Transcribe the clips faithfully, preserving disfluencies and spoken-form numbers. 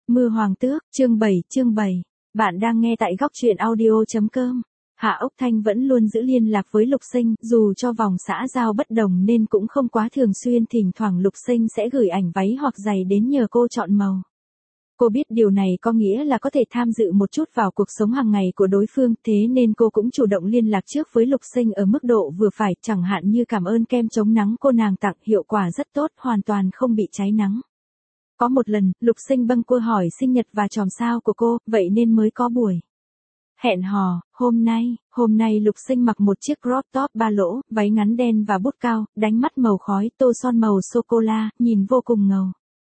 Mưa Hoàng Tước, chương bảy, chương bảy. Bạn đang nghe tại góc truyện audio.com. Hạ Ốc Thanh vẫn luôn giữ liên lạc với Lục Sinh, dù cho vòng xã giao bất đồng nên cũng không quá thường xuyên, thỉnh thoảng Lục Sinh sẽ gửi ảnh váy hoặc giày đến nhờ cô chọn màu. Cô biết điều này có nghĩa là có thể tham dự một chút vào cuộc sống hàng ngày của đối phương, thế nên cô cũng chủ động liên lạc trước với Lục Sinh ở mức độ vừa phải, chẳng hạn như cảm ơn kem chống nắng cô nàng tặng, hiệu quả rất tốt, hoàn toàn không bị cháy nắng. Có một lần, Lục Sinh bâng quơ hỏi sinh nhật và chòm sao của cô, vậy nên mới có buổi hẹn hò. Hôm nay, hôm nay Lục Sinh mặc một chiếc crop top ba lỗ, váy ngắn đen và bút cao, đánh mắt màu khói, tô son màu sô-cô-la, nhìn vô cùng ngầu.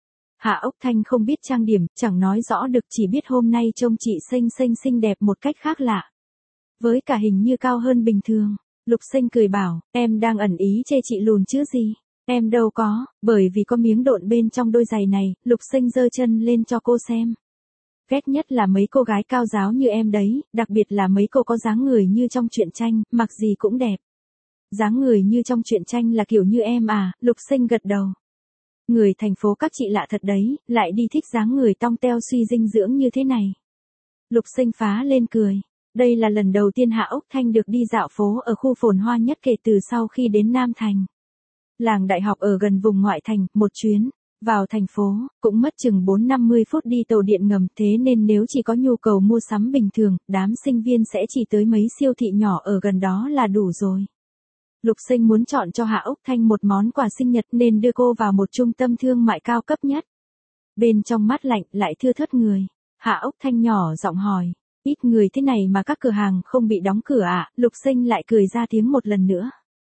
Hạ Ốc Thanh không biết trang điểm, chẳng nói rõ được, chỉ biết hôm nay trông chị xinh xinh xinh đẹp một cách khác lạ. Với cả hình như cao hơn bình thường. Lục Sinh cười bảo, em đang ẩn ý chê chị lùn chứ gì. Em đâu có, bởi vì có miếng độn bên trong đôi giày này. Lục Sinh giơ chân lên cho cô xem. Ghét nhất là mấy cô gái cao giáo như em đấy, đặc biệt là mấy cô có dáng người như trong truyện tranh, mặc gì cũng đẹp. Dáng người như trong truyện tranh là kiểu như em à? Lục Sinh gật đầu. Người thành phố các chị lạ thật đấy, lại đi thích dáng người tong teo suy dinh dưỡng như thế này. Lục Sinh phá lên cười. Đây là lần đầu tiên Hạ Ốc Thanh được đi dạo phố ở khu phồn hoa nhất kể từ sau khi đến Nam Thành. Làng đại học ở gần vùng ngoại thành, một chuyến vào thành phố cũng mất chừng bốn năm mươi phút đi tàu điện ngầm, thế nên nếu chỉ có nhu cầu mua sắm bình thường, đám sinh viên sẽ chỉ tới mấy siêu thị nhỏ ở gần đó là đủ rồi. Lục Sinh muốn chọn cho Hạ Ốc Thanh một món quà sinh nhật nên đưa cô vào một trung tâm thương mại cao cấp nhất. Bên trong mát lạnh lại thưa thớt người. Hạ Ốc Thanh nhỏ giọng hỏi, ít người thế này mà các cửa hàng không bị đóng cửa à? Lục Sinh lại cười ra tiếng một lần nữa.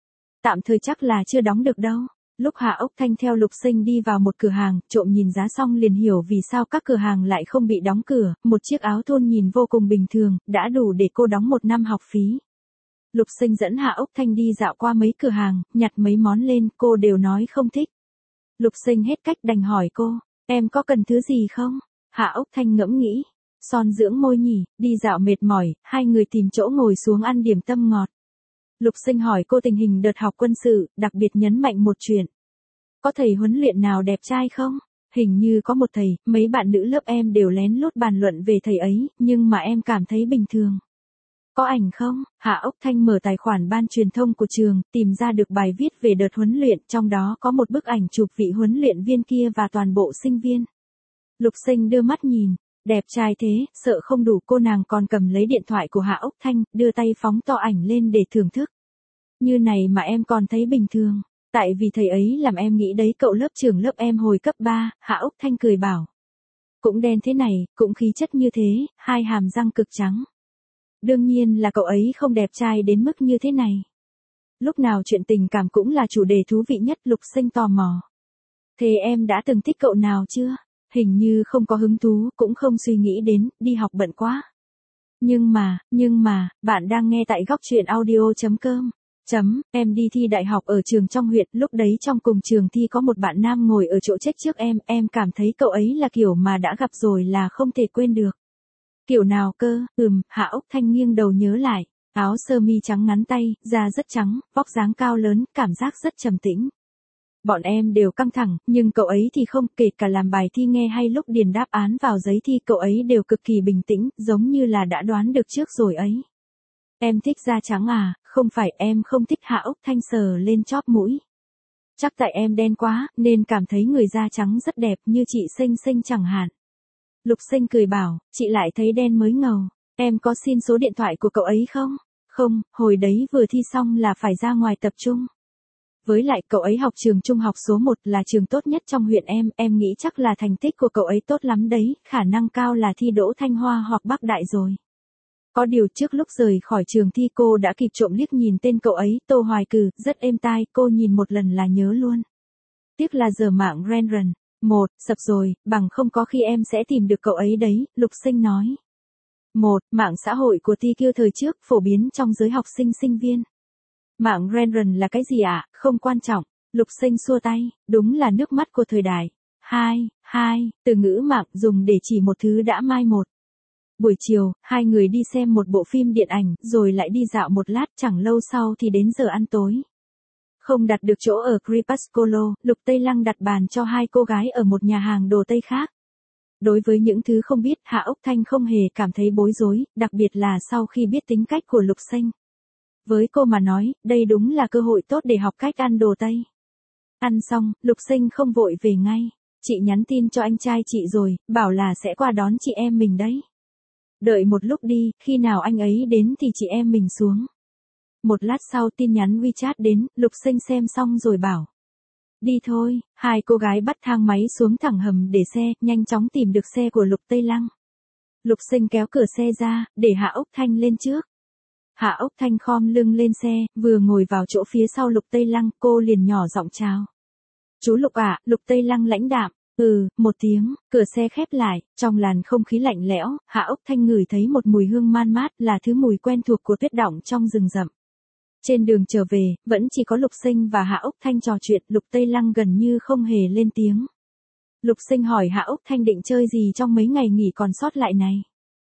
Tạm thời chắc là chưa đóng được đâu. Lúc Hạ Ốc Thanh theo Lục Sinh đi vào một cửa hàng, trộm nhìn giá xong liền hiểu vì sao các cửa hàng lại không bị đóng cửa. Một chiếc áo thun nhìn vô cùng bình thường, đã đủ để cô đóng một năm học phí. Lục Sinh dẫn Hạ Ốc Thanh đi dạo qua mấy cửa hàng, nhặt mấy món lên, cô đều nói không thích. Lục Sinh hết cách đành hỏi cô, em có cần thứ gì không? Hạ Ốc Thanh ngẫm nghĩ, son dưỡng môi nhỉ, đi dạo mệt mỏi, hai người tìm chỗ ngồi xuống ăn điểm tâm ngọt. Lục Sinh hỏi cô tình hình đợt học quân sự, đặc biệt nhấn mạnh một chuyện. Có thầy huấn luyện nào đẹp trai không? Hình như có một thầy, mấy bạn nữ lớp em đều lén lút bàn luận về thầy ấy, nhưng mà em cảm thấy bình thường. Có ảnh không? Hạ Ốc Thanh mở tài khoản ban truyền thông của trường, tìm ra được bài viết về đợt huấn luyện, trong đó có một bức ảnh chụp vị huấn luyện viên kia và toàn bộ sinh viên. Lục Sinh đưa mắt nhìn, đẹp trai thế, sợ không đủ, cô nàng còn cầm lấy điện thoại của Hạ Ốc Thanh, đưa tay phóng to ảnh lên để thưởng thức. Như này mà em còn thấy bình thường, tại vì thầy ấy làm em nghĩ đấy cậu lớp trưởng lớp em hồi cấp ba, Hạ Ốc Thanh cười bảo. Cũng đen thế này, cũng khí chất như thế, hai hàm răng cực trắng. Đương nhiên là cậu ấy không đẹp trai đến mức như thế này. Lúc nào chuyện tình cảm cũng là chủ đề thú vị nhất. Lục Sinh tò mò. Thế em đã từng thích cậu nào chưa? Hình như không có hứng thú, cũng không suy nghĩ đến, đi học bận quá. Nhưng mà, nhưng mà, bạn đang nghe tại góc truyện audio.com. Chấm, em đi thi đại học ở trường trong huyện, lúc đấy trong cùng trường thi có một bạn nam ngồi ở chỗ check trước em, em cảm thấy cậu ấy là kiểu mà đã gặp rồi là không thể quên được. Kiểu nào cơ? Ừm, Hạ Ốc Thanh nghiêng đầu nhớ lại, áo sơ mi trắng ngắn tay, da rất trắng, vóc dáng cao lớn, cảm giác rất trầm tĩnh. Bọn em đều căng thẳng, nhưng cậu ấy thì không, kể cả làm bài thi nghe hay lúc điền đáp án vào giấy thi cậu ấy đều cực kỳ bình tĩnh, giống như là đã đoán được trước rồi ấy. Em thích da trắng à? Không phải, em không thích. Hạ Ốc Thanh sờ lên chóp mũi. Chắc tại em đen quá, nên cảm thấy người da trắng rất đẹp như chị Sinh Sinh chẳng hạn. Lục Sinh cười bảo, chị lại thấy đen mới ngầu. Em có xin số điện thoại của cậu ấy không? Không, hồi đấy vừa thi xong là phải ra ngoài tập trung. Với lại cậu ấy học trường trung học số một là trường tốt nhất trong huyện em, em nghĩ chắc là thành tích của cậu ấy tốt lắm đấy, khả năng cao là thi đỗ Thanh Hoa hoặc Bắc Đại rồi. Có điều trước lúc rời khỏi trường thi cô đã kịp trộm liếc nhìn tên cậu ấy, Tô Hoài Cừ, rất êm tai, cô nhìn một lần là nhớ luôn. Tiếc là giờ mạng Renren một, sập rồi, bằng không có khi em sẽ tìm được cậu ấy đấy, Lục Sinh nói. Một, mạng xã hội của Ti Kiêu thời trước, phổ biến trong giới học sinh sinh viên. Mạng Renren là cái gì ạ? À? Không quan trọng, Lục Sinh xua tay, đúng là nước mắt của thời đại. Hai, hai, từ ngữ mạng dùng để chỉ một thứ đã mai một. Buổi chiều, hai người đi xem một bộ phim điện ảnh, rồi lại đi dạo một lát, chẳng lâu sau thì đến giờ ăn tối. Không đặt được chỗ ở Crepusculo, Lục Tây Lăng đặt bàn cho hai cô gái ở một nhà hàng đồ Tây khác. Đối với những thứ không biết, Hạ Úc Thanh không hề cảm thấy bối rối, đặc biệt là sau khi biết tính cách của Lục Sinh. Với cô mà nói, đây đúng là cơ hội tốt để học cách ăn đồ Tây. Ăn xong, Lục Sinh không vội về ngay. Chị nhắn tin cho anh trai chị rồi, bảo là sẽ qua đón chị em mình đấy. Đợi một lúc đi, khi nào anh ấy đến thì chị em mình xuống. Một lát sau tin nhắn WeChat đến, Lục Sinh xem xong rồi bảo. Đi thôi, hai cô gái bắt thang máy xuống thẳng hầm để xe, nhanh chóng tìm được xe của Lục Tây Lăng. Lục Sinh kéo cửa xe ra, để Hạ Úc Thanh lên trước. Hạ Úc Thanh khom lưng lên xe, vừa ngồi vào chỗ phía sau Lục Tây Lăng, cô liền nhỏ giọng chào. Chú Lục ạ, Lục Tây Lăng lãnh đạm. Ừ, một tiếng, cửa xe khép lại, trong làn không khí lạnh lẽo, Hạ Úc Thanh ngửi thấy một mùi hương man mát là thứ mùi quen thuộc của tuyết đọng trong rừng rậm. Trên đường trở về, vẫn chỉ có Lục Sinh và Hạ Úc Thanh trò chuyện, Lục Tây Lăng gần như không hề lên tiếng. Lục Sinh hỏi Hạ Úc Thanh định chơi gì trong mấy ngày nghỉ còn sót lại này.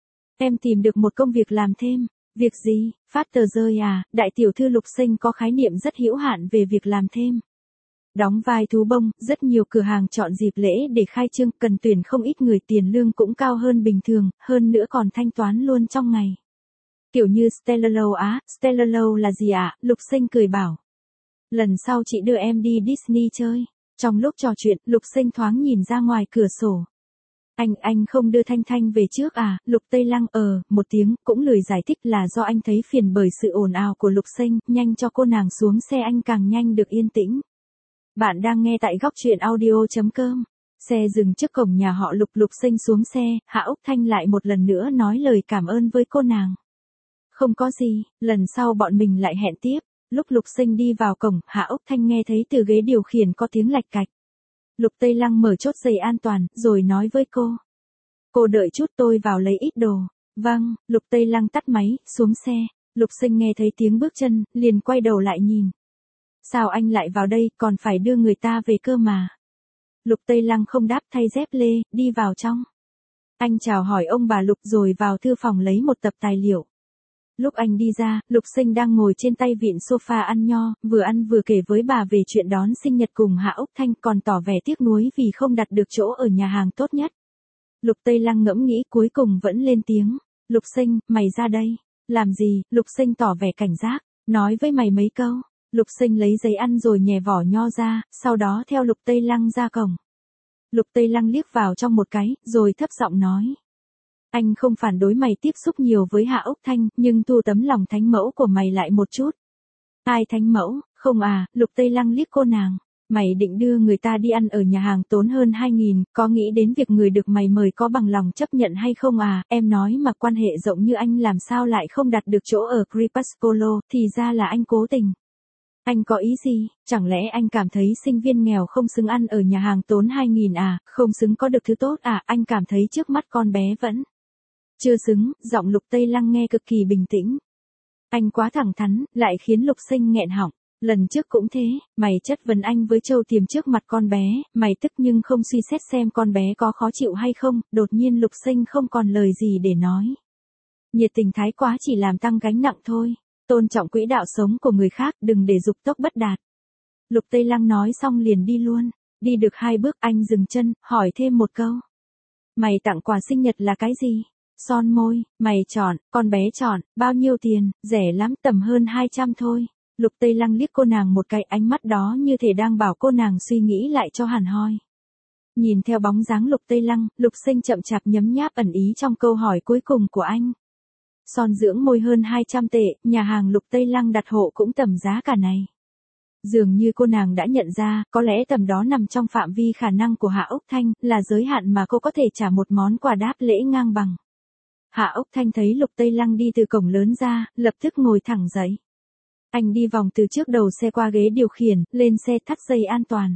Em tìm được một công việc làm thêm. Việc gì? Phát tờ rơi à? Đại tiểu thư Lục Sinh có khái niệm rất hữu hạn về việc làm thêm. Đóng vai thú bông, rất nhiều cửa hàng chọn dịp lễ để khai trương, cần tuyển không ít người, tiền lương cũng cao hơn bình thường, hơn nữa còn thanh toán luôn trong ngày. Kiểu như Stellar Low á, Stellar Low là gì ạ? À? Lục Sinh cười bảo. Lần sau chị đưa em đi Disney chơi. Trong lúc trò chuyện, Lục Sinh thoáng nhìn ra ngoài cửa sổ. Anh, anh không đưa Thanh Thanh về trước à? Lục Tây Lăng ờ, một tiếng, cũng lười giải thích là do anh thấy phiền bởi sự ồn ào của Lục Sinh, nhanh cho cô nàng xuống xe anh càng nhanh được yên tĩnh. Bạn đang nghe tại góc truyện audio chấm com. Xe dừng trước cổng nhà họ Lục. Lục Sinh xuống xe, Hạ Úc Thanh lại một lần nữa nói lời cảm ơn với cô nàng. Không có gì, lần sau bọn mình lại hẹn tiếp. Lúc Lục Sinh đi vào cổng, Hạ Úc Thanh nghe thấy từ ghế điều khiển có tiếng lạch cạch. Lục Tây Lăng mở chốt giày an toàn, rồi nói với cô. Cô đợi chút tôi vào lấy ít đồ. Vâng, Lục Tây Lăng tắt máy, xuống xe. Lục Sinh nghe thấy tiếng bước chân, liền quay đầu lại nhìn. Sao anh lại vào đây, còn phải đưa người ta về cơ mà. Lục Tây Lăng không đáp, thay dép lê, đi vào trong. Anh chào hỏi ông bà Lục rồi vào thư phòng lấy một tập tài liệu. Lúc anh đi ra, Lục Sinh đang ngồi trên tay vịn sofa ăn nho, vừa ăn vừa kể với bà về chuyện đón sinh nhật cùng Hạ Úc Thanh, còn tỏ vẻ tiếc nuối vì không đặt được chỗ ở nhà hàng tốt nhất. Lục Tây Lăng ngẫm nghĩ cuối cùng vẫn lên tiếng. Lục Sinh, mày ra đây. Làm gì? Lục Sinh tỏ vẻ cảnh giác, nói với mày mấy câu. Lục Sinh lấy giấy ăn rồi nhè vỏ nho ra, sau đó theo Lục Tây Lăng ra cổng. Lục Tây Lăng liếc vào trong một cái, rồi thấp giọng nói. Anh không phản đối mày tiếp xúc nhiều với Hạ Úc Thanh, nhưng thu tấm lòng thánh mẫu của mày lại một chút. Ai thánh mẫu? Không à, Lục Tây Lăng liếc cô nàng. Mày định đưa người ta đi ăn ở nhà hàng tốn hơn hai nghìn, có nghĩ đến việc người được mày mời có bằng lòng chấp nhận hay không à? Em nói mà quan hệ rộng như anh làm sao lại không đặt được chỗ ở Crepusculo, thì ra là anh cố tình. Anh có ý gì? Chẳng lẽ anh cảm thấy sinh viên nghèo không xứng ăn ở nhà hàng tốn hai nghìn à? Không xứng có được thứ tốt à? Anh cảm thấy trước mắt con bé vẫn chưa xứng. Giọng Lục Tây Lăng nghe cực kỳ bình tĩnh. Anh quá thẳng thắn, lại khiến Lục Sinh nghẹn họng. Lần trước cũng thế, mày chất vấn anh với Châu Tiềm trước mặt con bé, mày tức nhưng không suy xét xem con bé có khó chịu hay không. Đột nhiên Lục Sinh không còn lời gì để nói. Nhiệt tình thái quá chỉ làm tăng gánh nặng thôi. Tôn trọng quỹ đạo sống của người khác, đừng để dục tốc bất đạt. Lục Tây Lăng nói xong liền đi luôn. Đi được hai bước anh dừng chân, hỏi thêm một câu. Mày tặng quà sinh nhật là cái gì? Son môi, mày chọn, con bé chọn, bao nhiêu tiền? Rẻ lắm, tầm hơn hai trăm thôi. Lục Tây Lăng liếc cô nàng một cái, ánh mắt đó như thể đang bảo cô nàng suy nghĩ lại cho hẳn hoi. Nhìn theo bóng dáng Lục Tây Lăng, Lục Sinh chậm chạp nhấm nháp ẩn ý trong câu hỏi cuối cùng của anh. Son dưỡng môi hơn hai trăm tệ, nhà hàng Lục Tây Lăng đặt hộ cũng tầm giá cả này. Dường như cô nàng đã nhận ra, có lẽ tầm đó nằm trong phạm vi khả năng của Hạ Úc Thanh, là giới hạn mà cô có thể trả một món quà đáp lễ ngang bằng. Hạ Úc Thanh thấy Lục Tây Lăng đi từ cổng lớn ra, lập tức ngồi thẳng dậy. Anh đi vòng từ trước đầu xe qua ghế điều khiển, lên xe thắt dây an toàn.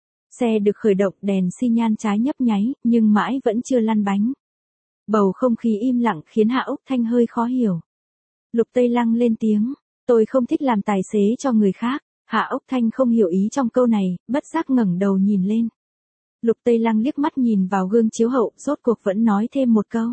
Xe được khởi động, đèn xi nhan trái nhấp nháy, nhưng mãi vẫn chưa lăn bánh. Bầu không khí im lặng khiến Hạ Úc Thanh hơi khó hiểu. Lục Tây Lăng lên tiếng, tôi không thích làm tài xế cho người khác. Hạ Úc Thanh không hiểu ý trong câu này, bất giác ngẩng đầu nhìn lên. Lục Tây Lăng liếc mắt nhìn vào gương chiếu hậu, rốt cuộc vẫn nói thêm một câu.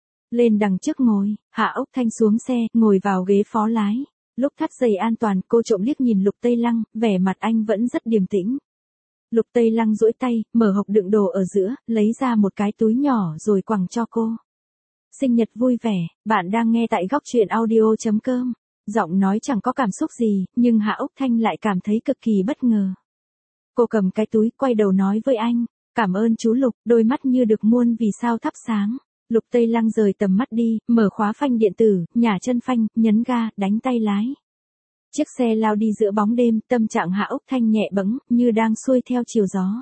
Lên đằng trước ngồi. Hạ Úc Thanh xuống xe, ngồi vào ghế phó lái. Lúc thắt dây an toàn, cô trộm liếc nhìn Lục Tây Lăng, vẻ mặt anh vẫn rất điềm tĩnh. Lục Tây Lăng duỗi tay, mở hộp đựng đồ ở giữa, lấy ra một cái túi nhỏ rồi quẳng cho cô. Sinh nhật vui vẻ, bạn đang nghe tại góc truyện audio.com. Giọng nói chẳng có cảm xúc gì, nhưng Hạ Úc Thanh lại cảm thấy cực kỳ bất ngờ. Cô cầm cái túi, quay đầu nói với anh, cảm ơn chú Lục, đôi mắt như được muôn vì sao thắp sáng. Lục Tây Lăng rời tầm mắt đi, mở khóa phanh điện tử, nhả chân phanh, nhấn ga, đánh tay lái. Chiếc xe lao đi giữa bóng đêm, tâm trạng Hạ Úc Thanh nhẹ bẫng, như đang xuôi theo chiều gió.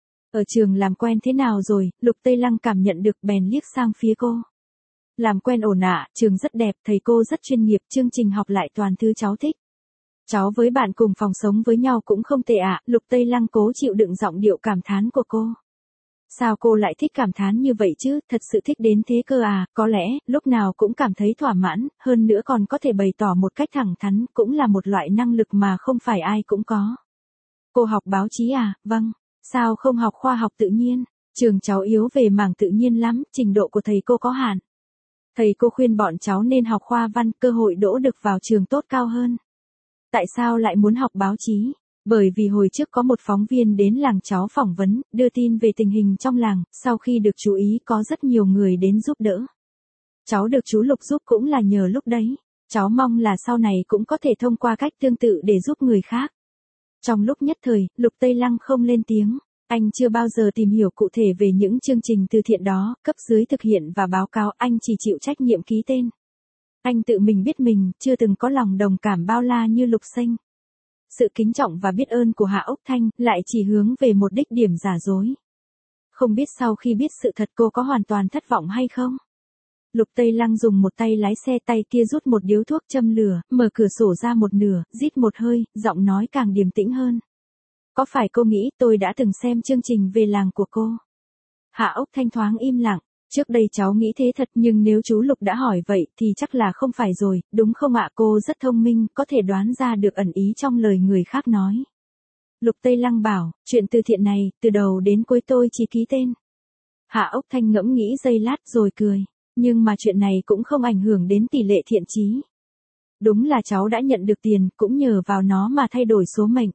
Ở trường làm quen thế nào rồi, Lục Tây Lăng cảm nhận được bèn liếc sang phía cô. Làm quen ổn ạ, trường rất đẹp, thầy cô rất chuyên nghiệp, chương trình học lại toàn thứ cháu thích. Cháu với bạn cùng phòng sống với nhau cũng không tệ ạ, Lục Tây Lăng cố chịu đựng giọng điệu cảm thán của cô. Sao cô lại thích cảm thán như vậy chứ, thật sự thích đến thế cơ à, có lẽ, lúc nào cũng cảm thấy thỏa mãn, hơn nữa còn có thể bày tỏ một cách thẳng thắn, cũng là một loại năng lực mà không phải ai cũng có. Cô học báo chí à, vâng, sao không học khoa học tự nhiên, trường cháu yếu về mảng tự nhiên lắm, trình độ của thầy cô có hạn. Thầy cô khuyên bọn cháu nên học khoa văn, cơ hội đỗ được vào trường tốt cao hơn. Tại sao lại muốn học báo chí? Bởi vì hồi trước có một phóng viên đến làng cháu phỏng vấn, đưa tin về tình hình trong làng, sau khi được chú ý có rất nhiều người đến giúp đỡ. Cháu được chú Lục giúp cũng là nhờ lúc đấy. Cháu mong là sau này cũng có thể thông qua cách tương tự để giúp người khác. Trong lúc nhất thời, Lục Tây Lăng không lên tiếng. Anh chưa bao giờ tìm hiểu cụ thể về những chương trình từ thiện đó, cấp dưới thực hiện và báo cáo, anh chỉ chịu trách nhiệm ký tên. Anh tự mình biết mình, chưa từng có lòng đồng cảm bao la như Lục Sinh. Sự kính trọng và biết ơn của Hạ Úc Thanh lại chỉ hướng về một đích điểm giả dối. Không biết sau khi biết sự thật cô có hoàn toàn thất vọng hay không? Lục Tây Lăng dùng một tay lái xe, tay kia rút một điếu thuốc châm lửa, mở cửa sổ ra một nửa, rít một hơi, giọng nói càng điềm tĩnh hơn. Có phải cô nghĩ tôi đã từng xem chương trình về làng của cô? Hạ Úc Thanh thoáng im lặng. Trước đây cháu nghĩ thế thật, nhưng nếu chú Lục đã hỏi vậy thì chắc là không phải rồi, đúng không ạ? Cô rất thông minh, có thể đoán ra được ẩn ý trong lời người khác nói. Lục Tây Lăng bảo, chuyện từ thiện này, từ đầu đến cuối tôi chỉ ký tên. Hạ Úc Thanh ngẫm nghĩ giây lát rồi cười, nhưng mà chuyện này cũng không ảnh hưởng đến tỷ lệ thiện chí. Đúng là cháu đã nhận được tiền, cũng nhờ vào nó mà thay đổi số mệnh.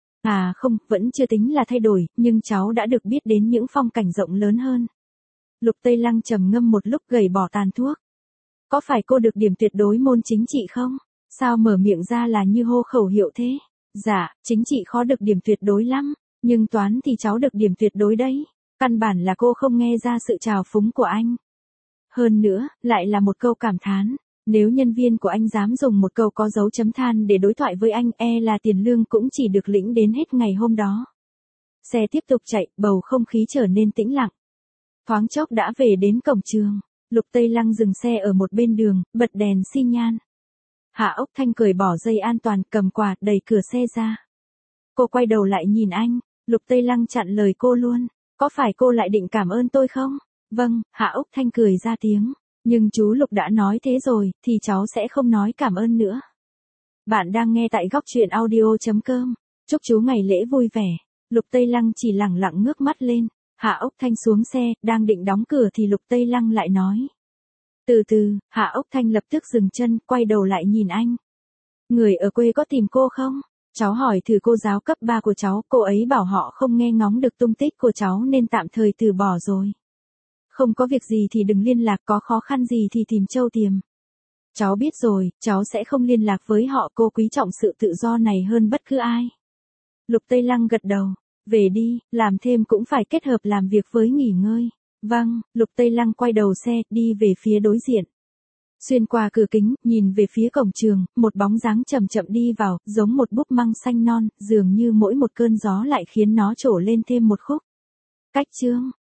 À không, vẫn chưa tính là thay đổi, nhưng cháu đã được biết đến những phong cảnh rộng lớn hơn. Lục Tây Lăng trầm ngâm một lúc, gầy bỏ tàn thuốc. Có phải cô được điểm tuyệt đối môn chính trị không? Sao mở miệng ra là như hô khẩu hiệu thế? Dạ, chính trị khó được điểm tuyệt đối lắm, nhưng toán thì cháu được điểm tuyệt đối đấy. Căn bản là cô không nghe ra sự trào phúng của anh. Hơn nữa, lại là một câu cảm thán. Nếu nhân viên của anh dám dùng một câu có dấu chấm than để đối thoại với anh, e là tiền lương cũng chỉ được lĩnh đến hết ngày hôm đó. Xe tiếp tục chạy, bầu không khí trở nên tĩnh lặng. Thoáng chốc đã về đến cổng trường. Lục Tây Lăng dừng xe ở một bên đường, bật đèn xi nhan. Hạ Úc Thanh cởi bỏ dây an toàn, cầm quạt, đẩy cửa xe ra. Cô quay đầu lại nhìn anh. Lục Tây Lăng chặn lời cô luôn. Có phải cô lại định cảm ơn tôi không? Vâng, Hạ Úc Thanh cười ra tiếng. Nhưng chú Lục đã nói thế rồi, thì cháu sẽ không nói cảm ơn nữa. Bạn đang nghe tại góc truyện audio.com. Chúc chú ngày lễ vui vẻ. Lục Tây Lăng chỉ lẳng lặng ngước mắt lên. Hạ Úc Thanh xuống xe, đang định đóng cửa thì Lục Tây Lăng lại nói. Từ từ, Hạ Úc Thanh lập tức dừng chân, quay đầu lại nhìn anh. Người ở quê có tìm cô không? Cháu hỏi thử cô giáo cấp ba của cháu, cô ấy bảo họ không nghe ngóng được tung tích của cháu nên tạm thời từ bỏ rồi. Không có việc gì thì đừng liên lạc, có khó khăn gì thì tìm Châu Tiềm. Cháu biết rồi, cháu sẽ không liên lạc với họ, cô quý trọng sự tự do này hơn bất cứ ai. Lục Tây Lăng gật đầu. Về đi, làm thêm cũng phải kết hợp làm việc với nghỉ ngơi. Vâng, Lục Tây Lăng quay đầu xe, đi về phía đối diện. Xuyên qua cửa kính, nhìn về phía cổng trường, một bóng dáng chậm chậm đi vào, giống một búp măng xanh non, dường như mỗi một cơn gió lại khiến nó trổ lên thêm một khúc. Cách chương.